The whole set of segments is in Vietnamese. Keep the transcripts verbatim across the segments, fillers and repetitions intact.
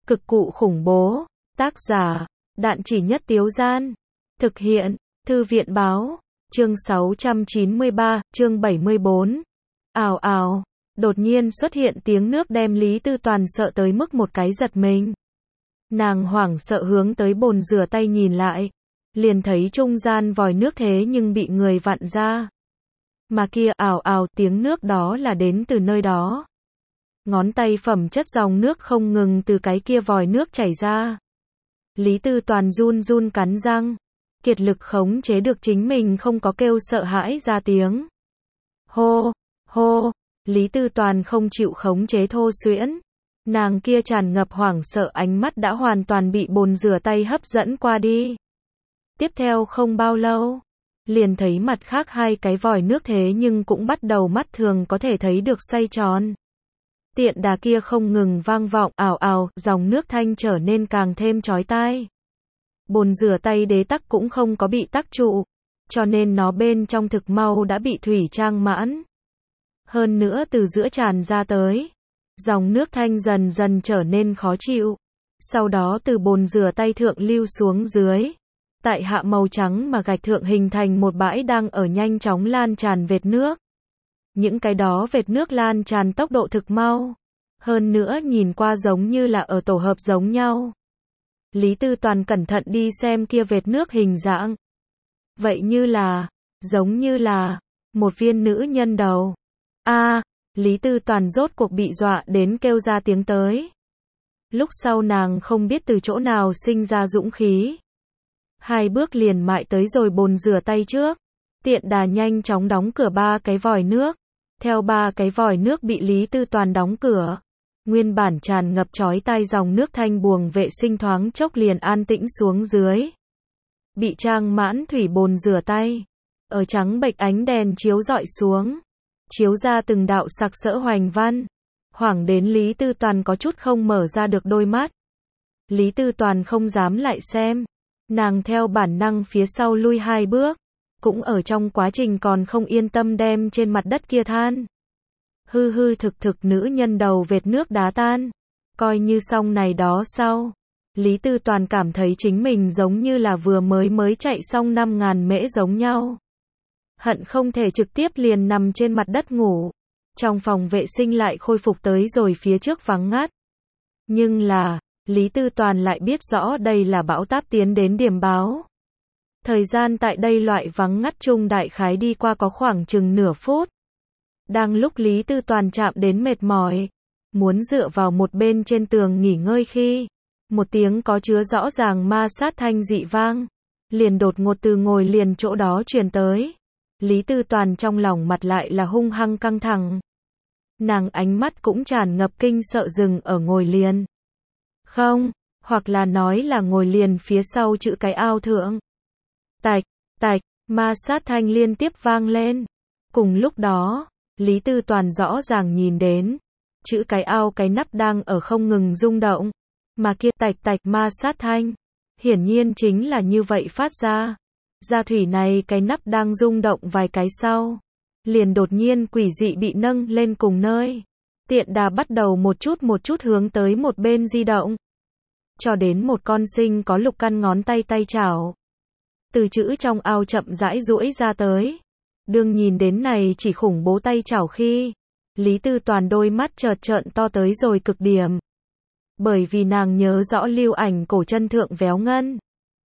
Cực cụ khủng bố. Tác giả, Đạn Chỉ Nhất Tiếu Gian. Thực hiện, Thư viện báo. Chương sáu trăm chín mươi ba, chương bảy mươi bốn. Ào ào, đột nhiên xuất hiện tiếng nước đem Lý Tư Toàn sợ tới mức một cái giật mình. Nàng hoảng sợ hướng tới bồn rửa tay nhìn lại, liền thấy trung gian vòi nước thế nhưng bị người vặn ra. Mà kia ào ào tiếng nước đó là đến từ nơi đó. Ngón tay phẩm chất dòng nước không ngừng từ cái kia vòi nước chảy ra. Lý Tư Toàn run run cắn răng, kiệt lực khống chế được chính mình không có kêu sợ hãi ra tiếng. Hô, hô, Lý Tư Toàn không chịu khống chế thô xuyễn. Nàng kia tràn ngập hoảng sợ ánh mắt đã hoàn toàn bị bồn rửa tay hấp dẫn qua đi. Tiếp theo không bao lâu, liền thấy mặt khác hai cái vòi nước thế nhưng cũng bắt đầu mắt thường có thể thấy được xoay tròn. Tiện đà kia không ngừng vang vọng, ào ào, dòng nước thanh trở nên càng thêm chói tai. Bồn rửa tay đế tắc cũng không có bị tắc trụ, cho nên nó bên trong thực mau đã bị thủy trang mãn. Hơn nữa từ giữa tràn ra tới, dòng nước thanh dần dần trở nên khó chịu. Sau đó từ bồn rửa tay thượng lưu xuống dưới. Tại hạ màu trắng mà gạch thượng hình thành một bãi đang ở nhanh chóng lan tràn vệt nước. Những cái đó vệt nước lan tràn tốc độ thực mau. Hơn nữa nhìn qua giống như là ở tổ hợp giống nhau. Lý Tư Toàn cẩn thận đi xem kia vệt nước hình dạng. Vậy như là, giống như là, một viên nữ nhân đầu. A, à, Lý Tư Toàn rốt cuộc bị dọa đến kêu ra tiếng tới. Lúc sau nàng không biết từ chỗ nào sinh ra dũng khí. Hai bước liền mại tới rồi bồn rửa tay trước. Tiện đà nhanh chóng đóng cửa ba cái vòi nước. Theo ba cái vòi nước bị Lý Tư Toàn đóng cửa, nguyên bản tràn ngập chói tai dòng nước thanh buồng vệ sinh thoáng chốc liền an tĩnh xuống dưới. Bị trang mãn thủy bồn rửa tay, ở trắng bệch ánh đèn chiếu rọi xuống, chiếu ra từng đạo sặc sỡ hoành văn. Hoảng đến Lý Tư Toàn có chút không mở ra được đôi mắt. Lý Tư Toàn không dám lại xem, nàng theo bản năng phía sau lui hai bước. Cũng ở trong quá trình còn không yên tâm đem trên mặt đất kia than. Hư hư thực thực nữ nhân đầu vệt nước đá tan. Coi như xong này đó sau. Lý Tư Toàn cảm thấy chính mình giống như là vừa mới mới chạy xong năm ngàn mễ giống nhau. Hận không thể trực tiếp liền nằm trên mặt đất ngủ. Trong phòng vệ sinh lại khôi phục tới rồi phía trước vắng ngắt. Nhưng là, Lý Tư Toàn lại biết rõ đây là bão táp tiến đến điểm báo. Thời gian tại đây loại vắng ngắt chung đại khái đi qua có khoảng chừng nửa phút. Đang lúc Lý Tư Toàn chạm đến mệt mỏi, muốn dựa vào một bên trên tường nghỉ ngơi khi, một tiếng có chứa rõ ràng ma sát thanh dị vang, liền đột ngột từ ngồi liền chỗ đó truyền tới. Lý Tư Toàn trong lòng mặt lại là hung hăng căng thẳng. Nàng ánh mắt cũng tràn ngập kinh sợ dừng ở ngồi liền. Không, hoặc là nói là ngồi liền phía sau chữ cái ao thượng. Tạch, tạch, ma sát thanh liên tiếp vang lên. Cùng lúc đó, Lý Tư Toàn rõ ràng nhìn đến, chữ cái ao cái nắp đang ở không ngừng rung động, mà kia tạch tạch ma sát thanh, hiển nhiên chính là như vậy phát ra. Ra thủy này cái nắp đang rung động vài cái sau, liền đột nhiên quỷ dị bị nâng lên cùng nơi. Tiện đà bắt đầu một chút một chút hướng tới một bên di động. Cho đến một con sinh có lục căn ngón tay tay chảo. Từ chữ trong ao chậm rãi duỗi ra tới. Đương nhìn đến này chỉ khủng bố tay chảo khi, Lý Tư Toàn đôi mắt chợt trợn to tới rồi cực điểm. Bởi vì nàng nhớ rõ lưu ảnh cổ chân thượng véo ngân.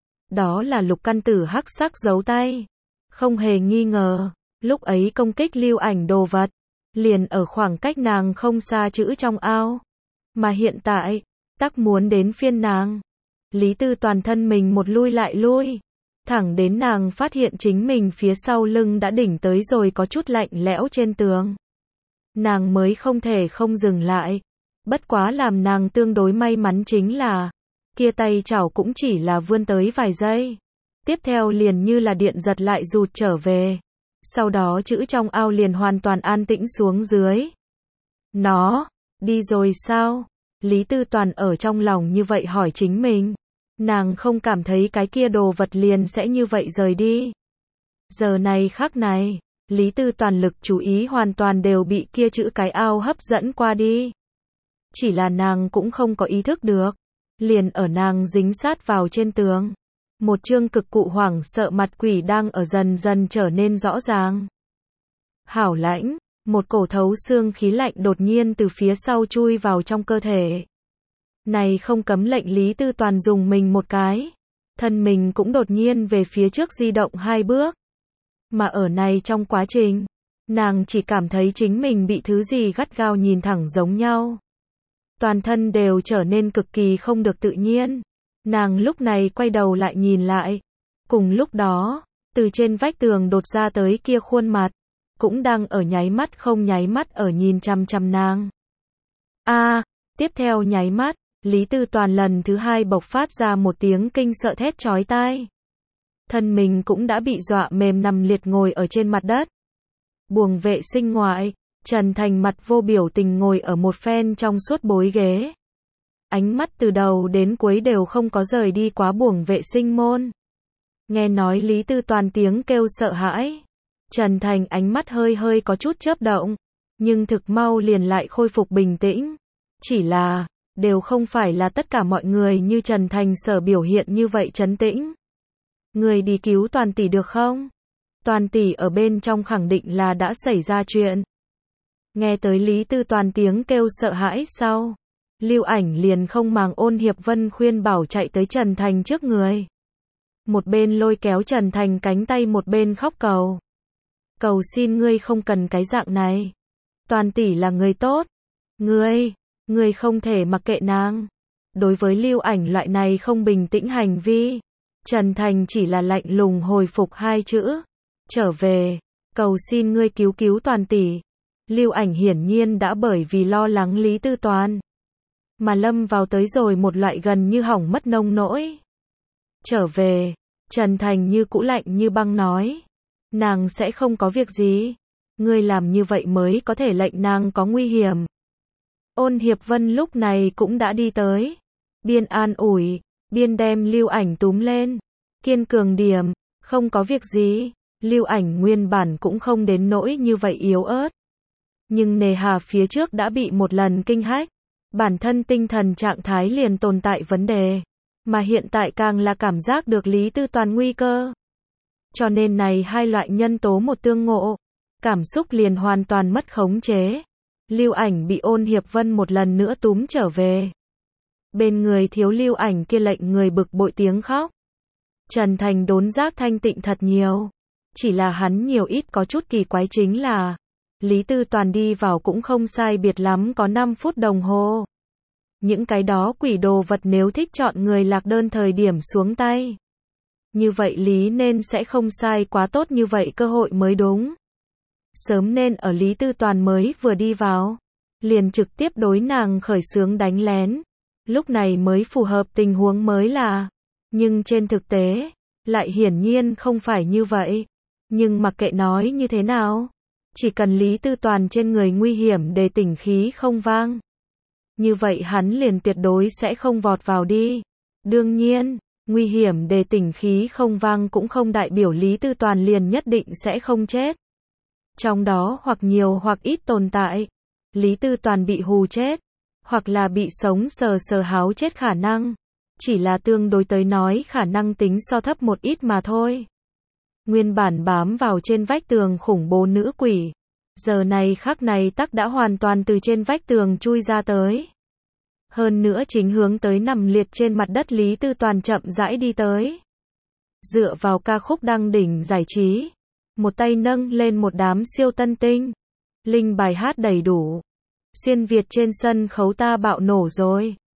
Đó là lục căn tử hắc sắc dấu tay. Không hề nghi ngờ, lúc ấy công kích lưu ảnh đồ vật, liền ở khoảng cách nàng không xa chữ trong ao. Mà hiện tại, tắc muốn đến phiên nàng. Lý Tư Toàn thân mình một lui lại lui. Thẳng đến nàng phát hiện chính mình phía sau lưng đã đỉnh tới rồi có chút lạnh lẽo trên tường. Nàng mới không thể không dừng lại. Bất quá làm nàng tương đối may mắn chính là, kia tay chảo cũng chỉ là vươn tới vài giây. Tiếp theo liền như là điện giật lại rụt trở về. Sau đó chữ trong ao liền hoàn toàn an tĩnh xuống dưới. Nó, đi rồi sao? Lý Tư Toàn ở trong lòng như vậy hỏi chính mình. Nàng không cảm thấy cái kia đồ vật liền sẽ như vậy rời đi. Giờ này khắc này, Lý Tư Toàn lực chú ý hoàn toàn đều bị kia chữ cái ao hấp dẫn qua đi. Chỉ là nàng cũng không có ý thức được, liền ở nàng dính sát vào trên tường. Một chương cực cụ hoảng sợ mặt quỷ đang ở dần dần trở nên rõ ràng. Hảo lãnh, một cổ thấu xương khí lạnh đột nhiên từ phía sau chui vào trong cơ thể. Này không cấm lệnh Lý Tư Toàn dùng mình một cái. Thân mình cũng đột nhiên về phía trước di động hai bước. Mà ở này trong quá trình, nàng chỉ cảm thấy chính mình bị thứ gì gắt gao nhìn thẳng giống nhau. Toàn thân đều trở nên cực kỳ không được tự nhiên. Nàng lúc này quay đầu lại nhìn lại. Cùng lúc đó, từ trên vách tường đột ra tới kia khuôn mặt, cũng đang ở nháy mắt không nháy mắt ở nhìn chằm chằm nàng. A, à, tiếp theo nháy mắt, Lý Tư Toàn lần thứ hai bộc phát ra một tiếng kinh sợ thét chói tai. Thân mình cũng đã bị dọa mềm nằm liệt ngồi ở trên mặt đất. Buồng vệ sinh ngoại, Trần Thành mặt vô biểu tình ngồi ở một phen trong suốt bối ghế. Ánh mắt từ đầu đến cuối đều không có rời đi quá buồng vệ sinh môn. Nghe nói Lý Tư Toàn tiếng kêu sợ hãi. Trần Thành ánh mắt hơi hơi có chút chớp động, nhưng thực mau liền lại khôi phục bình tĩnh. Chỉ là, đều không phải là tất cả mọi người như Trần Thành sở biểu hiện như vậy trấn tĩnh. Người đi cứu Toàn tỷ được không? Toàn tỷ ở bên trong khẳng định là đã xảy ra chuyện. Nghe tới Lý Tư Toàn tiếng kêu sợ hãi sau, Lưu Ảnh liền không màng Ôn Hiệp Vân khuyên bảo chạy tới Trần Thành trước người. Một bên lôi kéo Trần Thành cánh tay một bên khóc cầu. Cầu xin ngươi không cần cái dạng này. Toàn tỷ là người tốt. Ngươi, ngươi không thể mặc kệ nàng. Đối với Lưu Ảnh loại này không bình tĩnh hành vi, Trần Thành chỉ là lạnh lùng hồi phục hai chữ. Trở về, cầu xin ngươi cứu cứu Toàn tỷ. Lưu Ảnh hiển nhiên đã bởi vì lo lắng Lý Tư Toàn mà lâm vào tới rồi một loại gần như hỏng mất nông nỗi. Trở về, Trần Thành như cũ lạnh như băng nói. Nàng sẽ không có việc gì. Ngươi làm như vậy mới có thể lệnh nàng có nguy hiểm. Ôn Hiệp Vân lúc này cũng đã đi tới. Biên an ủi, biên đem Lưu Ảnh túm lên. Kiên cường điểm, không có việc gì. Lưu Ảnh nguyên bản cũng không đến nỗi như vậy yếu ớt. Nhưng nề hà phía trước đã bị một lần kinh hách. Bản thân tinh thần trạng thái liền tồn tại vấn đề. Mà hiện tại càng là cảm giác được Lý Tư Toàn nguy cơ. Cho nên này hai loại nhân tố một tương ngộ. Cảm xúc liền hoàn toàn mất khống chế. Lưu Ảnh bị Ôn Hiệp Vân một lần nữa túm trở về. Bên người thiếu Lưu Ảnh kia lệnh người bực bội tiếng khóc. Trần Thành đốn giác thanh tịnh thật nhiều. Chỉ là hắn nhiều ít có chút kỳ quái chính là Lý Tư Toàn đi vào cũng không sai biệt lắm có năm phút đồng hồ. Những cái đó quỷ đồ vật nếu thích chọn người lạc đơn thời điểm xuống tay. Như vậy Lý nên sẽ không sai quá tốt như vậy cơ hội mới đúng. Sớm nên ở Lý Tư Toàn mới vừa đi vào, liền trực tiếp đối nàng khởi xướng đánh lén. Lúc này mới phù hợp tình huống mới là. Nhưng trên thực tế, lại hiển nhiên không phải như vậy. Nhưng mặc kệ nói như thế nào, chỉ cần Lý Tư Toàn trên người nguy hiểm để tỉnh khí không vang. Như vậy hắn liền tuyệt đối sẽ không vọt vào đi. Đương nhiên, nguy hiểm để tỉnh khí không vang cũng không đại biểu Lý Tư Toàn liền nhất định sẽ không chết. Trong đó hoặc nhiều hoặc ít tồn tại. Lý Tư Toàn bị hù chết, hoặc là bị sống sờ sờ háo chết khả năng. Chỉ là tương đối tới nói khả năng tính so thấp một ít mà thôi. Nguyên bản bám vào trên vách tường khủng bố nữ quỷ. Giờ này khắc này tắc đã hoàn toàn từ trên vách tường chui ra tới. Hơn nữa chính hướng tới nằm liệt trên mặt đất Lý Tư Toàn chậm rãi đi tới. Dựa vào ca khúc đăng đỉnh giải trí. Một tay nâng lên một đám siêu tân tinh. Linh bài hát đầy đủ. Xuyên Việt trên sân khấu ta bạo nổ rồi.